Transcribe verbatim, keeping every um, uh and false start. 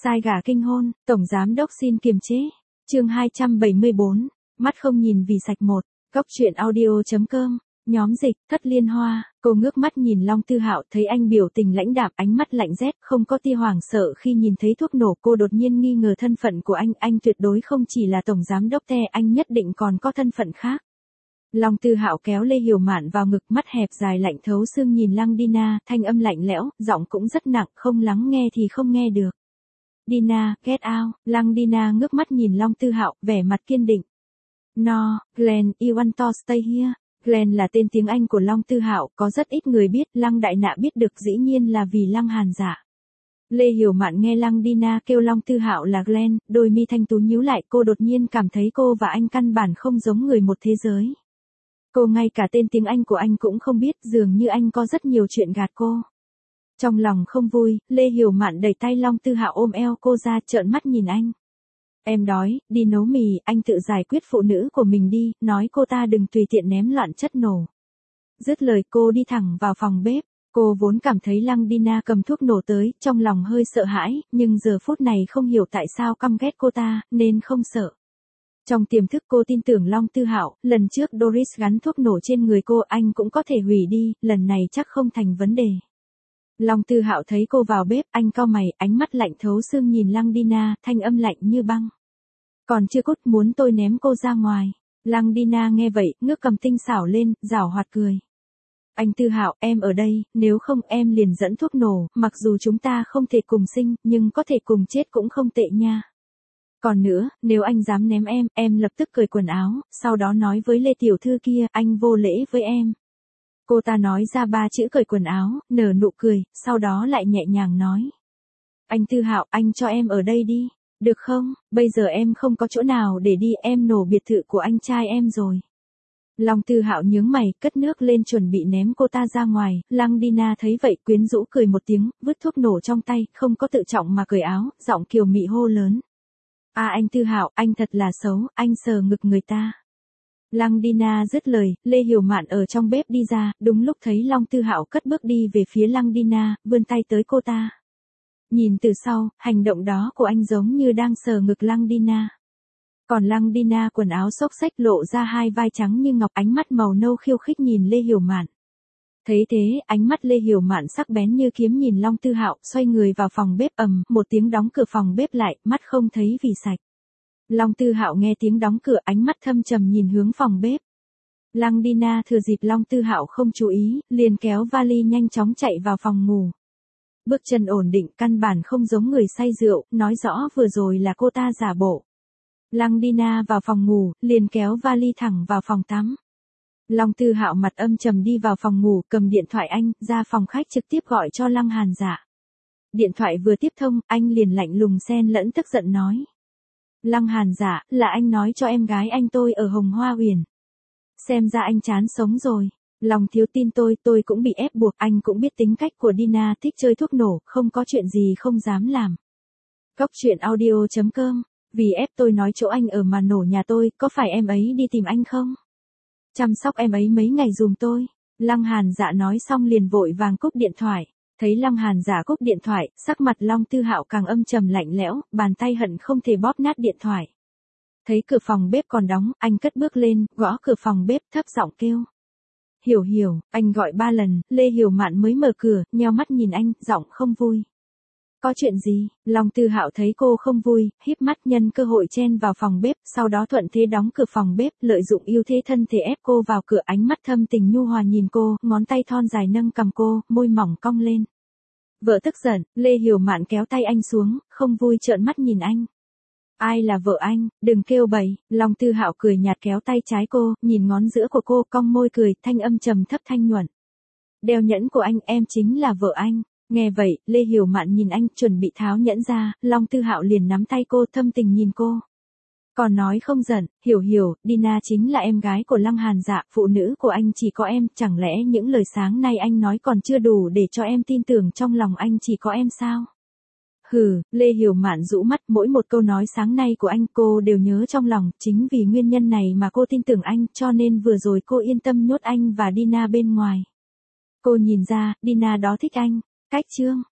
Sai gà kinh hôn, Tổng Giám Đốc xin kiềm chế. Chương hai trăm bảy mươi bốn, mắt không nhìn vì sạch một. Cốc truyện audio.com, nhóm dịch, Thất Liên Hoa. Cô ngước mắt nhìn Long Tư Hạo, thấy anh biểu tình lãnh đạm, ánh mắt lạnh rét, không có tia hoảng sợ khi nhìn thấy thuốc nổ. Cô đột nhiên nghi ngờ thân phận của anh, anh tuyệt đối không chỉ là Tổng Giám Đốc Te, anh nhất định còn có thân phận khác. Long Tư Hạo kéo Lê Hiểu Mạn vào ngực, mắt hẹp dài lạnh thấu xương nhìn Lăng Dina, thanh âm lạnh lẽo, giọng cũng rất nặng, không lắng nghe thì không nghe được. Dina, get out. Lăng Dina ngước mắt nhìn Long Tư Hạo, vẻ mặt kiên định. No, Glenn, you want to stay here. Glenn là tên tiếng Anh của Long Tư Hạo, có rất ít người biết, Lăng Đại Nạ biết được dĩ nhiên là vì Lăng Hàn Dạ. Lê Hiểu Mạn nghe Lăng Dina kêu Long Tư Hạo là Glenn, đôi mi thanh tú nhíu lại, cô đột nhiên cảm thấy cô và anh căn bản không giống người một thế giới. Cô ngay cả tên tiếng Anh của anh cũng không biết, dường như anh có rất nhiều chuyện gạt cô. Trong lòng không vui, Lê Hiểu Mạn đẩy tay Long Tư Hạo ôm eo cô ra, trợn mắt nhìn anh. Em đói, đi nấu mì, anh tự giải quyết phụ nữ của mình đi, nói cô ta đừng tùy tiện ném loạn chất nổ. Dứt lời cô đi thẳng vào phòng bếp, cô vốn cảm thấy Lăng Dina cầm thuốc nổ tới, trong lòng hơi sợ hãi, nhưng giờ phút này không hiểu tại sao căm ghét cô ta, nên không sợ. Trong tiềm thức cô tin tưởng Long Tư Hạo, lần trước Doris gắn thuốc nổ trên người cô, anh cũng có thể hủy đi, lần này chắc không thành vấn đề. Long Tư Hạo thấy cô vào bếp, anh cau mày, ánh mắt lạnh thấu xương nhìn Lăng Dina, thanh âm lạnh như băng. Còn chưa cút, muốn tôi ném cô ra ngoài. Lăng Dina nghe vậy, ngước cầm tinh xảo lên, giảo hoạt cười. Anh Tư Hạo, em ở đây, nếu không em liền dẫn thuốc nổ, mặc dù chúng ta không thể cùng sinh, nhưng có thể cùng chết cũng không tệ nha. Còn nữa, nếu anh dám ném em, em lập tức cởi quần áo, sau đó nói với Lê Tiểu Thư kia, anh vô lễ với em. Cô ta nói ra ba chữ cởi quần áo, nở nụ cười, sau đó lại nhẹ nhàng nói. Anh Tư Hạo, anh cho em ở đây đi, được không, bây giờ em không có chỗ nào để đi, em nổ biệt thự của anh trai em rồi. Long Tư Hạo nhướng mày, cất nước lên chuẩn bị ném cô ta ra ngoài, Lăng Dina thấy vậy quyến rũ cười một tiếng, vứt thuốc nổ trong tay, không có tự trọng mà cởi áo, giọng kiều mị hô lớn. À anh Tư Hạo, anh thật là xấu, anh sờ ngực người ta. Lăng Dina dứt lời, Lê Hiểu Mạn ở trong bếp đi ra, đúng lúc thấy Long Tư Hạo cất bước đi về phía Lăng Dina, vươn tay tới cô ta. Nhìn từ sau, hành động đó của anh giống như đang sờ ngực Lăng Dina. Còn Lăng Dina quần áo xốc xếch lộ ra hai vai trắng như ngọc, ánh mắt màu nâu khiêu khích nhìn Lê Hiểu Mạn. Thấy thế, ánh mắt Lê Hiểu Mạn sắc bén như kiếm nhìn Long Tư Hạo, xoay người vào phòng bếp, ầm, một tiếng đóng cửa phòng bếp lại, mắt không thấy vì sạch. Long Tư Hạo nghe tiếng đóng cửa, ánh mắt thâm trầm nhìn hướng phòng bếp. Lăng Dina thừa dịp Long Tư Hạo không chú ý, liền kéo vali nhanh chóng chạy vào phòng ngủ. Bước chân ổn định, căn bản không giống người say rượu, nói rõ vừa rồi là cô ta giả bộ. Lăng Dina vào phòng ngủ, liền kéo vali thẳng vào phòng tắm. Long Tư Hạo mặt âm trầm đi vào phòng ngủ, cầm điện thoại anh, ra phòng khách trực tiếp gọi cho Lăng Hàn Dạ. Điện thoại vừa tiếp thông, anh liền lạnh lùng xen lẫn tức giận nói. Lăng Hàn Dạ, là anh nói cho em gái anh tôi ở Hồng Hoa Uyển. Xem ra anh chán sống rồi. Lòng thiếu tin tôi, tôi cũng bị ép buộc, anh cũng biết tính cách của Dina thích chơi thuốc nổ, không có chuyện gì không dám làm. Cốc truyện audio.com, vì ép tôi nói chỗ anh ở mà nổ nhà tôi, có phải em ấy đi tìm anh không? Chăm sóc em ấy mấy ngày dùm tôi. Lăng Hàn Dạ nói xong liền vội vàng cúp điện thoại. Thấy Lăng Hàn Dạ cúp điện thoại, sắc mặt Long Tư Hạo càng âm trầm lạnh lẽo, bàn tay hận không thể bóp nát điện thoại. Thấy cửa phòng bếp còn đóng, anh cất bước lên, gõ cửa phòng bếp, thấp giọng kêu. Hiểu Hiểu, anh gọi ba lần, Lê Hiểu Mạn mới mở cửa, nheo mắt nhìn anh, giọng không vui. Có chuyện gì? Long Tư Hạo thấy cô không vui, híp mắt nhân cơ hội chen vào phòng bếp, sau đó thuận thế đóng cửa phòng bếp, lợi dụng ưu thế thân thể ép cô vào cửa, ánh mắt thâm tình nhu hòa nhìn cô, ngón tay thon dài nâng cầm cô, môi mỏng cong lên. Vợ tức giận, Lê Hiểu Mạn kéo tay anh xuống, không vui trợn mắt nhìn anh. Ai là vợ anh, đừng kêu bậy. Long Tư Hạo cười nhạt kéo tay trái cô, nhìn ngón giữa của cô, cong môi cười, thanh âm trầm thấp thanh nhuận. Đeo nhẫn của anh, em chính là vợ anh. Nghe vậy, Lê Hiểu Mạn nhìn anh, chuẩn bị tháo nhẫn ra, Long Tư Hạo liền nắm tay cô, thâm tình nhìn cô. Còn nói không giận, Hiểu Hiểu, Dina chính là em gái của Lăng Hàn Dạ, phụ nữ của anh chỉ có em, chẳng lẽ những lời sáng nay anh nói còn chưa đủ để cho em tin tưởng trong lòng anh chỉ có em sao? Hừ, Lê Hiểu Mạn rũ mắt, mỗi một câu nói sáng nay của anh cô đều nhớ trong lòng, chính vì nguyên nhân này mà cô tin tưởng anh, cho nên vừa rồi cô yên tâm nhốt anh và Dina bên ngoài. Cô nhìn ra, Dina đó thích anh. Cách chương